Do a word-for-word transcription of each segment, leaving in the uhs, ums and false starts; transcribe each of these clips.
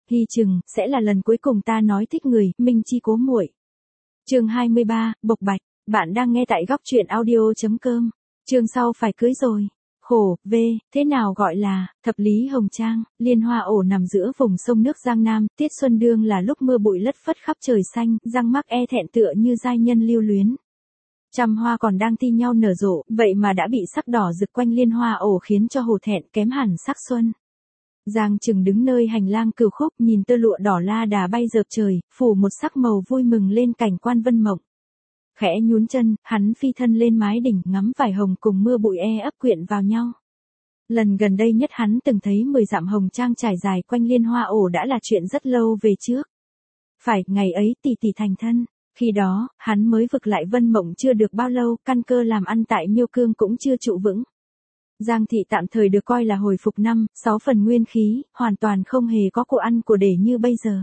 hy chừng, sẽ là lần cuối cùng ta nói thích người, Minh Chi cố muội. Chương hai mươi ba, bộc bạch, bạn đang nghe tại góc truyện audio.com. Chương sau phải cưới rồi. Khổ, v, thế nào gọi là, thập lý hồng trang, liên hoa ổ nằm giữa vùng sông nước Giang Nam, tiết xuân đương là lúc mưa bụi lất phất khắp trời xanh, răng mắc e thẹn tựa như giai nhân lưu luyến. Trăm hoa còn đang thi nhau nở rộ, vậy mà đã bị sắc đỏ rực quanh liên hoa ổ khiến cho hổ thẹn kém hẳn sắc xuân. Giang Trừng đứng nơi hành lang cửu khúc nhìn tơ lụa đỏ la đà bay dợp trời, phủ một sắc màu vui mừng lên cảnh quan vân mộng. Khẽ nhún chân, hắn phi thân lên mái đỉnh ngắm vải hồng cùng mưa bụi e ấp quyện vào nhau. Lần gần đây nhất hắn từng thấy mười dặm hồng trang trải dài quanh liên hoa ổ đã là chuyện rất lâu về trước. Phải, ngày ấy tỷ tỷ thành thân. Khi đó, hắn mới vực lại vân mộng chưa được bao lâu, căn cơ làm ăn tại Miêu Cương cũng chưa trụ vững. Giang thị tạm thời được coi là hồi phục năm, sáu phần nguyên khí, hoàn toàn không hề có của ăn của để như bây giờ.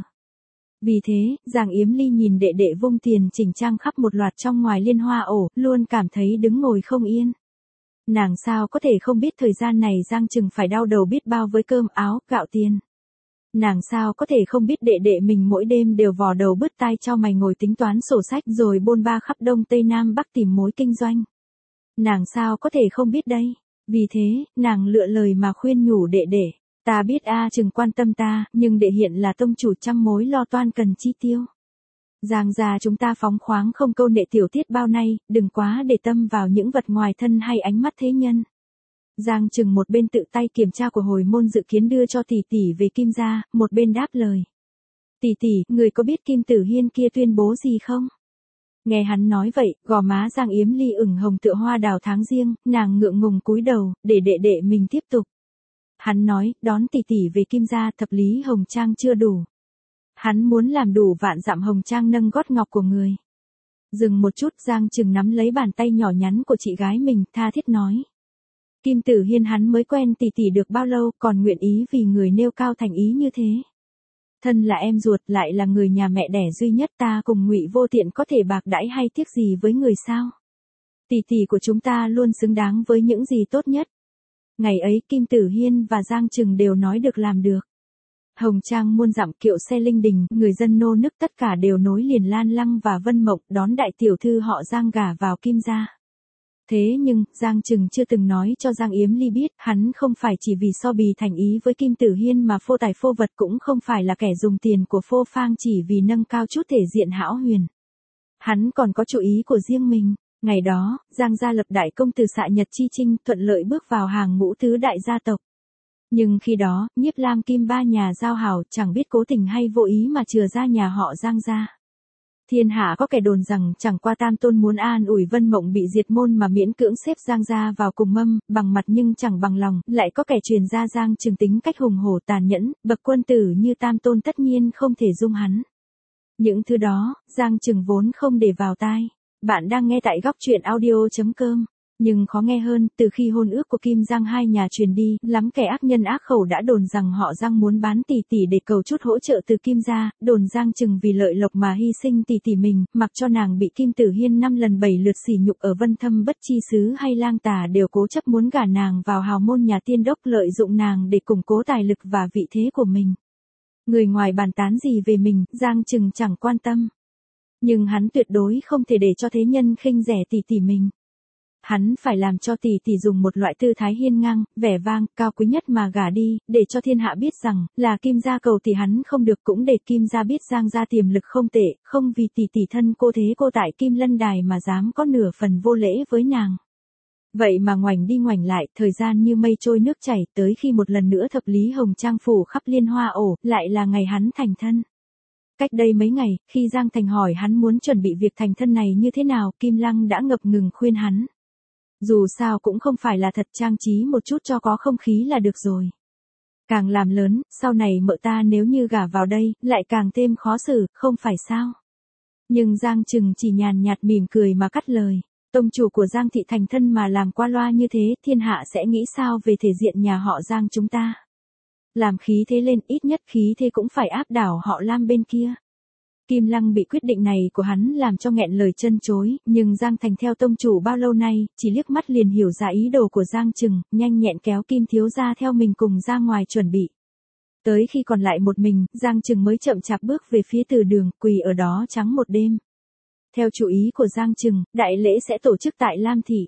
Vì thế, Giang Yếm Ly nhìn đệ đệ vung tiền chỉnh trang khắp một loạt trong ngoài liên hoa ổ, luôn cảm thấy đứng ngồi không yên. Nàng sao có thể không biết thời gian này Giang Trừng phải đau đầu biết bao với cơm áo, gạo tiền. Nàng sao có thể không biết đệ đệ mình mỗi đêm đều vò đầu bứt tai cho mày ngồi tính toán sổ sách rồi bôn ba khắp Đông Tây Nam Bắc tìm mối kinh doanh. Nàng sao có thể không biết đây. Vì thế, nàng lựa lời mà khuyên nhủ đệ đệ. Ta biết A Trừng quan tâm ta, nhưng đệ hiện là tông chủ trăm mối lo toan cần chi tiêu. Giang gia chúng ta phóng khoáng không câu nệ tiểu tiết bao nay, đừng quá để tâm vào những vật ngoài thân hay ánh mắt thế nhân. Giang Trừng một bên tự tay kiểm tra của hồi môn dự kiến đưa cho tỷ tỷ về Kim gia, một bên đáp lời. Tỷ tỷ, người có biết Kim Tử Hiên kia tuyên bố gì không? Nghe hắn nói vậy, gò má Giang Yếm Ly ửng hồng tựa hoa đào tháng riêng, nàng ngượng ngùng cúi đầu, để đệ đệ mình tiếp tục. Hắn nói, đón tỷ tỷ về Kim gia thập lý hồng trang chưa đủ. Hắn muốn làm đủ vạn dặm hồng trang nâng gót ngọc của người. Dừng một chút, Giang Trừng nắm lấy bàn tay nhỏ nhắn của chị gái mình, tha thiết nói. Kim Tử Hiên hắn mới quen tỷ tỷ được bao lâu, còn nguyện ý vì người nêu cao thành ý như thế. Thân là em ruột, lại là người nhà mẹ đẻ duy nhất, ta cùng Ngụy Vô Tiện có thể bạc đãi hay tiếc gì với người sao? Tỷ tỷ của chúng ta luôn xứng đáng với những gì tốt nhất. Ngày ấy Kim Tử Hiên và Giang Trừng đều nói được làm được. Hồng trang muôn dặm kiệu xe linh đình, người dân nô nức tất cả đều nối liền Lan Lăng và Vân Mộng đón đại tiểu thư họ Giang gả vào Kim gia. Thế nhưng, Giang Trừng chưa từng nói cho Giang Yếm Ly biết, hắn không phải chỉ vì so bì thành ý với Kim Tử Hiên mà phô tài phô vật, cũng không phải là kẻ dùng tiền của phô phang chỉ vì nâng cao chút thể diện hão huyền. Hắn còn có chủ ý của riêng mình. Ngày đó, Giang gia lập đại công từ xạ Nhật Chi Trinh, thuận lợi bước vào hàng ngũ tứ đại gia tộc. Nhưng khi đó, Nhiếp Lam Kim ba nhà giao hảo, chẳng biết cố tình hay vô ý mà chừa ra nhà họ Giang gia. Thiên hạ có kẻ đồn rằng chẳng qua Tam Tôn muốn an ủi Vân Mộng bị diệt môn mà miễn cưỡng xếp Giang gia vào cùng mâm, bằng mặt nhưng chẳng bằng lòng, lại có kẻ truyền ra Giang Trừng tính cách hùng hổ tàn nhẫn, bậc quân tử như Tam Tôn tất nhiên không thể dung hắn. Những thứ đó, Giang Trừng vốn không để vào tai. Bạn đang nghe tại góc truyện audio.com. Nhưng khó nghe hơn, từ khi hôn ước của Kim Giang hai nhà truyền đi, lắm kẻ ác nhân ác khẩu đã đồn rằng họ Giang muốn bán tỷ tỷ để cầu chút hỗ trợ từ Kim gia, đồn Giang Trừng vì lợi lộc mà hy sinh tỷ tỷ mình, mặc cho nàng bị Kim Tử Hiên năm lần bảy lượt sỉ nhục ở Vân Thâm Bất Chi Xứ hay Lang Tà đều cố chấp muốn gả nàng vào hào môn nhà tiên đốc, lợi dụng nàng để củng cố tài lực và vị thế của mình. Người ngoài bàn tán gì về mình, Giang Trừng chẳng quan tâm. Nhưng hắn tuyệt đối không thể để cho thế nhân khinh rẻ tỷ tỷ mình. Hắn phải làm cho tỷ tỷ dùng một loại tư thái hiên ngang, vẻ vang, cao quý nhất mà gả đi, để cho thiên hạ biết rằng, là Kim gia cầu thì hắn không được, cũng để Kim gia biết Giang gia tiềm lực không tệ, không vì tỷ tỷ thân cô thế cô tại Kim Lân Đài mà dám có nửa phần vô lễ với nàng. Vậy mà ngoảnh đi ngoảnh lại, thời gian như mây trôi nước chảy, tới khi một lần nữa thập lý hồng trang phủ khắp liên hoa ổ, lại là ngày hắn thành thân. Cách đây mấy ngày, khi Giang Thành hỏi hắn muốn chuẩn bị việc thành thân này như thế nào, Kim Lăng đã ngập ngừng khuyên hắn. Dù sao cũng không phải là thật, trang trí một chút cho có không khí là được rồi. Càng làm lớn, sau này mợ ta nếu như gả vào đây, lại càng thêm khó xử, không phải sao? Nhưng Giang Trừng chỉ nhàn nhạt mỉm cười mà cắt lời. Tông chủ của Giang thị thành thân mà làm qua loa như thế, thiên hạ sẽ nghĩ sao về thể diện nhà họ Giang chúng ta? Làm khí thế lên, ít nhất khí thế cũng phải áp đảo họ Lam bên kia. Kim Lăng bị quyết định này của hắn làm cho nghẹn lời chân chối, nhưng Giang Thành theo tông chủ bao lâu nay, chỉ liếc mắt liền hiểu ra ý đồ của Giang Trừng, nhanh nhẹn kéo Kim thiếu gia theo mình cùng ra ngoài chuẩn bị. Tới khi còn lại một mình, Giang Trừng mới chậm chạp bước về phía từ đường, quỳ ở đó trắng một đêm. Theo chủ ý của Giang Trừng, đại lễ sẽ tổ chức tại Lam Thị.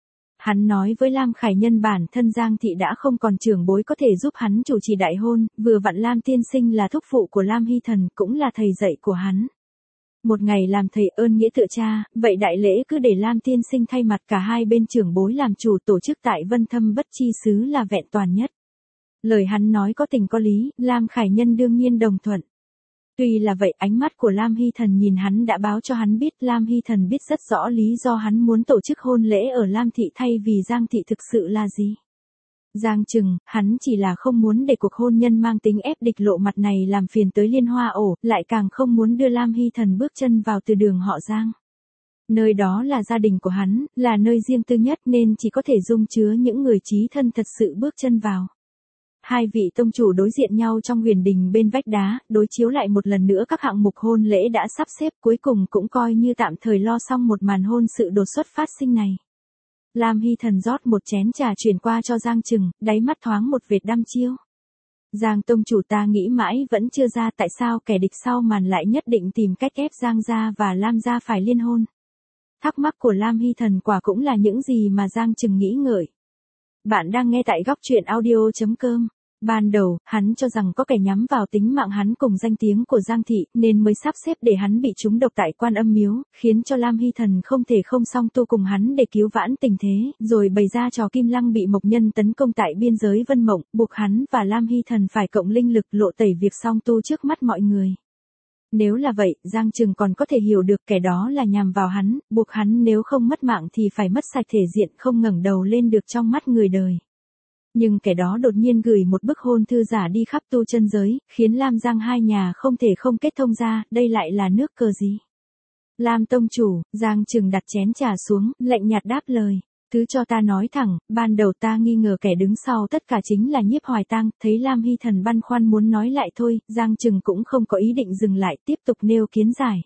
Hắn nói với Lam Khải Nhân bản thân Giang Thị đã không còn trưởng bối có thể giúp hắn chủ trì đại hôn, vừa vặn Lam Tiên Sinh là thúc phụ của Lam Hy Thần, cũng là thầy dạy của hắn. Một ngày làm thầy ơn nghĩa tựa cha, vậy đại lễ cứ để Lam Tiên Sinh thay mặt cả hai bên trưởng bối làm chủ tổ chức tại Vân Thâm Bất Chi xứ là vẹn toàn nhất. Lời hắn nói có tình có lý, Lam Khải Nhân đương nhiên đồng thuận. Tuy là vậy, ánh mắt của Lam Hy Thần nhìn hắn đã báo cho hắn biết Lam Hy Thần biết rất rõ lý do hắn muốn tổ chức hôn lễ ở Lam Thị thay vì Giang Thị thực sự là gì. Giang Trừng, hắn chỉ là không muốn để cuộc hôn nhân mang tính ép địch lộ mặt này làm phiền tới Liên Hoa ổ, lại càng không muốn đưa Lam Hy Thần bước chân vào từ đường họ Giang. Nơi đó là gia đình của hắn, là nơi riêng tư nhất nên chỉ có thể dung chứa những người chí thân thật sự bước chân vào. Hai vị tông chủ đối diện nhau trong huyền đình bên vách đá, đối chiếu lại một lần nữa các hạng mục hôn lễ đã sắp xếp, cuối cùng cũng coi như tạm thời lo xong một màn hôn sự đột xuất phát sinh này. Lam Hy Thần rót một chén trà chuyển qua cho Giang Trừng, đáy mắt thoáng một vệt đăm chiêu. Giang tông chủ, ta nghĩ mãi vẫn chưa ra tại sao kẻ địch sau màn lại nhất định tìm cách ép Giang gia và Lam gia phải liên hôn. Thắc mắc của Lam Hy Thần quả cũng là những gì mà Giang Trừng nghĩ ngợi. Bạn đang nghe tại góc truyện audio chấm com. Ban đầu, hắn cho rằng có kẻ nhắm vào tính mạng hắn cùng danh tiếng của Giang Thị, nên mới sắp xếp để hắn bị trúng độc tại Quan Âm Miếu, khiến cho Lam Hy Thần không thể không song tu cùng hắn để cứu vãn tình thế, rồi bày ra trò Kim Lăng bị Mộc Nhân tấn công tại biên giới Vân Mộng, buộc hắn và Lam Hy Thần phải cộng linh lực lộ tẩy việc song tu trước mắt mọi người. Nếu là vậy, Giang Trừng còn có thể hiểu được kẻ đó là nhằm vào hắn, buộc hắn nếu không mất mạng thì phải mất sạch thể diện, không ngẩng đầu lên được trong mắt người đời. Nhưng kẻ đó đột nhiên gửi một bức hôn thư giả đi khắp tu chân giới, khiến Lam Giang hai nhà không thể không kết thông ra, đây lại là nước cờ gì? Lam tông chủ, Giang Trừng đặt chén trà xuống, lạnh nhạt đáp lời. Thứ cho ta nói thẳng, ban đầu ta nghi ngờ kẻ đứng sau tất cả chính là Nhiếp Hoài Tang, thấy Lam Hy Thần băn khoăn muốn nói lại thôi, Giang Trừng cũng không có ý định dừng lại, tiếp tục nêu kiến giải.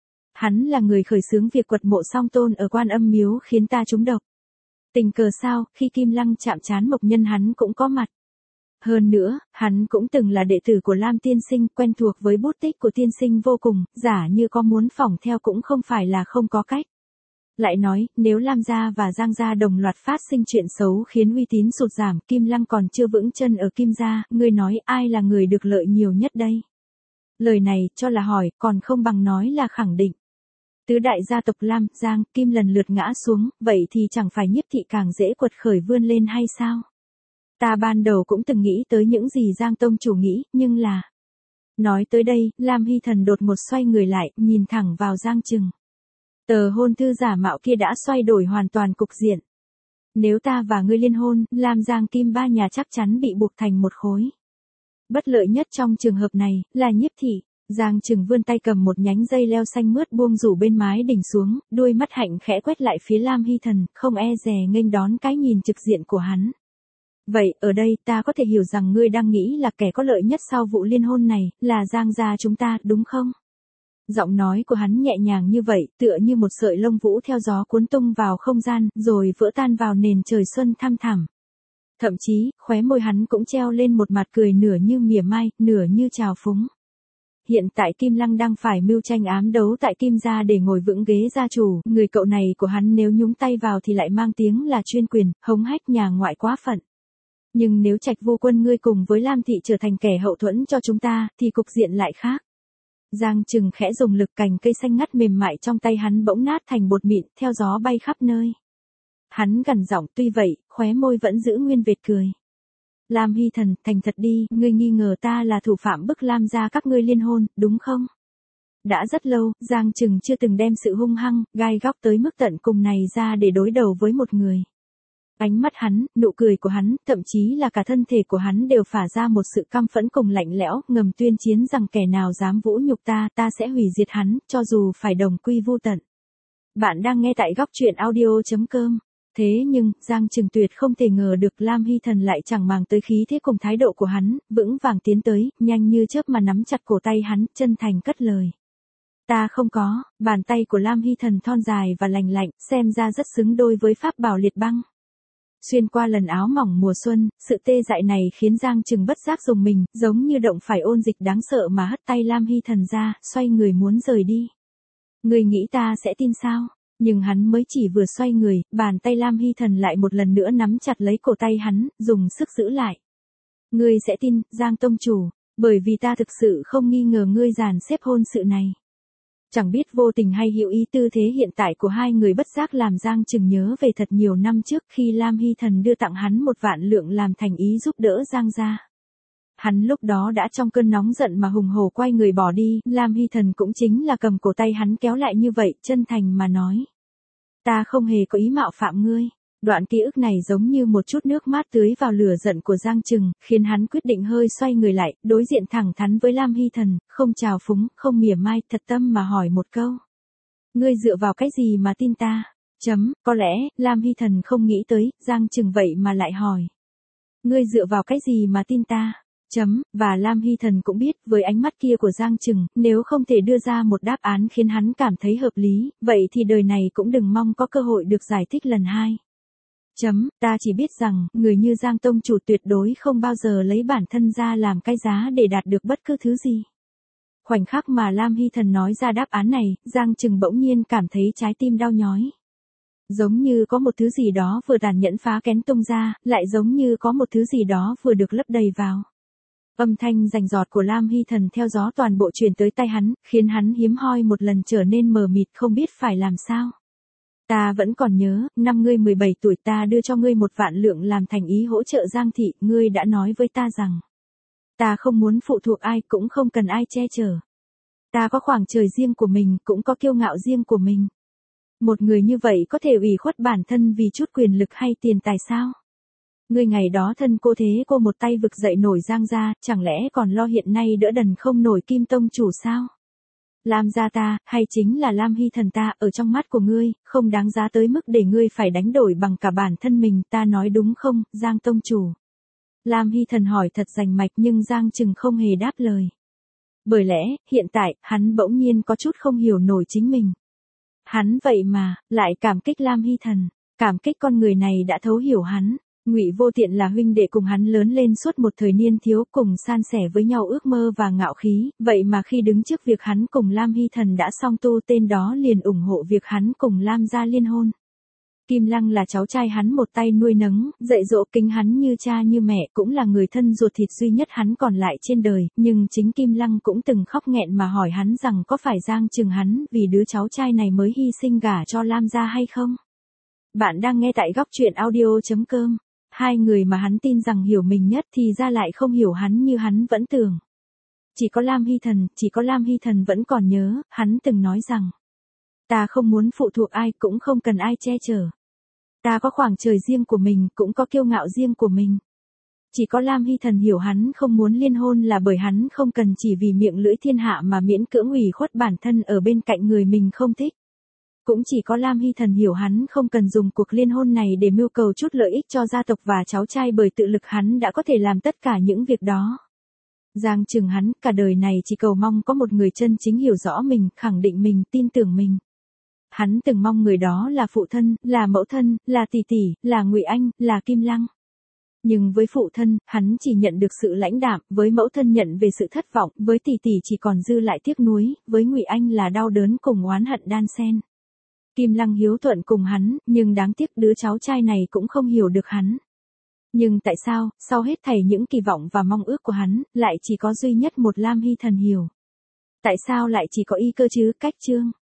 Hắn là người khởi xướng việc quật mộ Song Tôn ở Quan Âm Miếu khiến ta trúng độc. Tình cờ sao, khi Kim Lăng chạm trán Mộc Nhân hắn cũng có mặt. Hơn nữa, hắn cũng từng là đệ tử của Lam Tiên Sinh, quen thuộc với bút tích của Tiên Sinh vô cùng, giả như có muốn phỏng theo cũng không phải là không có cách. Lại nói, nếu Lam gia và Giang gia đồng loạt phát sinh chuyện xấu khiến uy tín sụt giảm, Kim Lăng còn chưa vững chân ở Kim gia, ngươi nói ai là người được lợi nhiều nhất đây? Lời này, cho là hỏi, còn không bằng nói là khẳng định. Tứ đại gia tộc Lam, Giang, Kim lần lượt ngã xuống, vậy thì chẳng phải Nhiếp thị càng dễ quật khởi vươn lên hay sao? Ta ban đầu cũng từng nghĩ tới những gì Giang tông chủ nghĩ, nhưng là... Nói tới đây, Lam Hy Thần đột một xoay người lại, nhìn thẳng vào Giang Trừng. Tờ hôn thư giả mạo kia đã xoay đổi hoàn toàn cục diện. Nếu ta và ngươi liên hôn, Lam Giang Kim ba nhà chắc chắn bị buộc thành một khối. Bất lợi nhất trong trường hợp này, là Nhiếp thị. Giang Trừng vươn tay cầm một nhánh dây leo xanh mướt buông rủ bên mái đỉnh xuống, đuôi mắt hạnh khẽ quét lại phía Lam Hy Thần, không e dè nghênh đón cái nhìn trực diện của hắn. Vậy, ở đây ta có thể hiểu rằng ngươi đang nghĩ là kẻ có lợi nhất sau vụ liên hôn này, là Giang gia chúng ta, đúng không? Giọng nói của hắn nhẹ nhàng như vậy, tựa như một sợi lông vũ theo gió cuốn tung vào không gian, rồi vỡ tan vào nền trời xuân thăm thẳm. Thậm chí, khóe môi hắn cũng treo lên một mặt cười nửa như mỉa mai, nửa như trào phúng. Hiện tại Kim Lăng đang phải mưu tranh ám đấu tại Kim gia để ngồi vững ghế gia chủ, người cậu này của hắn nếu nhúng tay vào thì lại mang tiếng là chuyên quyền, hống hách nhà ngoại quá phận. Nhưng nếu Trạch Vô Quân ngươi cùng với Lam thị trở thành kẻ hậu thuẫn cho chúng ta, thì cục diện lại khác. Giang Trừng khẽ dùng lực, cành cây xanh ngắt mềm mại trong tay hắn bỗng nát thành bột mịn, theo gió bay khắp nơi. Hắn gằn giọng, tuy vậy, khóe môi vẫn giữ nguyên vệt cười. Lam Hy Thần, thành thật đi, ngươi nghi ngờ ta là thủ phạm bức Lam gia các ngươi liên hôn, đúng không? Đã rất lâu, Giang Trừng chưa từng đem sự hung hăng, gai góc tới mức tận cùng này ra để đối đầu với một người. Ánh mắt hắn, nụ cười của hắn, thậm chí là cả thân thể của hắn đều phả ra một sự căm phẫn cùng lạnh lẽo, ngầm tuyên chiến rằng kẻ nào dám vũ nhục ta, ta sẽ hủy diệt hắn, cho dù phải đồng quy vu tận. Bạn đang nghe tại góc truyện audio chấm com. Thế nhưng, Giang Trừng tuyệt không thể ngờ được Lam Hy Thần lại chẳng màng tới khí thế cùng thái độ của hắn, vững vàng tiến tới, nhanh như chớp mà nắm chặt cổ tay hắn, chân thành cất lời. Ta không có, bàn tay của Lam Hy Thần thon dài và lành lạnh, xem ra rất xứng đôi với pháp bảo liệt băng. Xuyên qua lần áo mỏng mùa xuân, sự tê dại này khiến Giang Trừng bất giác rùng mình, giống như động phải ôn dịch đáng sợ mà hất tay Lam Hy Thần ra, xoay người muốn rời đi. Ngươi nghĩ ta sẽ tin sao? Nhưng hắn mới chỉ vừa xoay người, bàn tay Lam Hy Thần lại một lần nữa nắm chặt lấy cổ tay hắn, dùng sức giữ lại. Ngươi sẽ tin, Giang tông chủ, bởi vì ta thực sự không nghi ngờ ngươi dàn xếp hôn sự này. Chẳng biết vô tình hay hữu ý, tư thế hiện tại của hai người bất giác làm Giang Trừng nhớ về thật nhiều năm trước khi Lam Hy Thần đưa tặng hắn một vạn lượng làm thành ý giúp đỡ Giang gia. Hắn lúc đó đã trong cơn nóng giận mà hùng hổ quay người bỏ đi, Lam Hy Thần cũng chính là cầm cổ tay hắn kéo lại như vậy, chân thành mà nói. Ta không hề có ý mạo phạm ngươi. Đoạn ký ức này giống như một chút nước mát tưới vào lửa giận của Giang Trừng, khiến hắn quyết định hơi xoay người lại, đối diện thẳng thắn với Lam Hy Thần, không trào phúng, không mỉa mai, thật tâm mà hỏi một câu. Ngươi dựa vào cái gì mà tin ta? Chấm, có lẽ, Lam Hy Thần không nghĩ tới, Giang Trừng vậy mà lại hỏi. Ngươi dựa vào cái gì mà tin ta? Chấm, và Lam Hy Thần cũng biết, với ánh mắt kia của Giang Trừng, nếu không thể đưa ra một đáp án khiến hắn cảm thấy hợp lý, vậy thì đời này cũng đừng mong có cơ hội được giải thích lần hai. Chấm, ta chỉ biết rằng, người như Giang tông chủ tuyệt đối không bao giờ lấy bản thân ra làm cái giá để đạt được bất cứ thứ gì. Khoảnh khắc mà Lam Hy Thần nói ra đáp án này, Giang Trừng bỗng nhiên cảm thấy trái tim đau nhói. Giống như có một thứ gì đó vừa tàn nhẫn phá kén tung ra, lại giống như có một thứ gì đó vừa được lấp đầy vào. Âm thanh rành rọt của Lam Hy Thần theo gió toàn bộ truyền tới tai hắn, khiến hắn hiếm hoi một lần trở nên mờ mịt không biết phải làm sao. Ta vẫn còn nhớ, năm ngươi mười bảy tuổi ta đưa cho ngươi một vạn lượng làm thành ý hỗ trợ Giang thị, ngươi đã nói với ta rằng. Ta không muốn phụ thuộc ai, cũng không cần ai che chở. Ta có khoảng trời riêng của mình, cũng có kiêu ngạo riêng của mình. Một người như vậy có thể ủy khuất bản thân vì chút quyền lực hay tiền tài sao? Ngươi ngày đó thân cô thế cô một tay vực dậy nổi Giang gia, chẳng lẽ còn lo hiện nay đỡ đần không nổi Kim tông chủ sao? Lam gia ta, hay chính là Lam Hy Thần ta, ở trong mắt của ngươi, không đáng giá tới mức để ngươi phải đánh đổi bằng cả bản thân mình, ta nói đúng không, Giang tông chủ? Lam Hy Thần hỏi thật rành mạch nhưng Giang Trừng không hề đáp lời. Bởi lẽ, hiện tại, hắn bỗng nhiên có chút không hiểu nổi chính mình. Hắn vậy mà, lại cảm kích Lam Hy Thần, cảm kích con người này đã thấu hiểu hắn. Ngụy Vô Tiện là huynh đệ cùng hắn lớn lên suốt một thời niên thiếu, cùng san sẻ với nhau ước mơ và ngạo khí, vậy mà khi đứng trước việc hắn cùng Lam Hy Thần đã song tu, tên đó liền ủng hộ việc hắn cùng Lam gia liên hôn. Kim Lăng là cháu trai hắn một tay nuôi nấng, dạy dỗ kính hắn như cha như mẹ, cũng là người thân ruột thịt duy nhất hắn còn lại trên đời, nhưng chính Kim Lăng cũng từng khóc nghẹn mà hỏi hắn rằng có phải Giang Trừng hắn vì đứa cháu trai này mới hy sinh gả cho Lam gia hay không? Bạn đang nghe tại góc truyện audio chấm com. Hai người mà hắn tin rằng hiểu mình nhất thì ra lại không hiểu hắn như hắn vẫn tưởng. Chỉ có Lam Hy Thần, chỉ có Lam Hy Thần vẫn còn nhớ, hắn từng nói rằng. Ta không muốn phụ thuộc ai, cũng không cần ai che chở. Ta có khoảng trời riêng của mình, cũng có kiêu ngạo riêng của mình. Chỉ có Lam Hy Thần hiểu hắn không muốn liên hôn là bởi hắn không cần chỉ vì miệng lưỡi thiên hạ mà miễn cưỡng ủy khuất bản thân ở bên cạnh người mình không thích. Cũng chỉ có Lam Hy Thần hiểu hắn không cần dùng cuộc liên hôn này để mưu cầu chút lợi ích cho gia tộc và cháu trai, bởi tự lực hắn đã có thể làm tất cả những việc đó. Giang Trừng hắn cả đời này chỉ cầu mong có một người chân chính hiểu rõ mình, khẳng định mình, tin tưởng mình. Hắn từng mong người đó là phụ thân, là mẫu thân, là tỷ tỷ, là Ngụy Anh, là Kim Lăng. Nhưng với phụ thân, hắn chỉ nhận được sự lãnh đạm, với mẫu thân nhận về sự thất vọng, với tỷ tỷ chỉ còn dư lại tiếc nuối, với Ngụy Anh là đau đớn cùng oán hận đan xen. Kim Lăng hiếu thuận cùng hắn, nhưng đáng tiếc đứa cháu trai này cũng không hiểu được hắn. Nhưng tại sao, sau hết thảy những kỳ vọng và mong ước của hắn, lại chỉ có duy nhất một Lam Hy Thần hiểu? Tại sao lại chỉ có y cơ chứ, cách chương?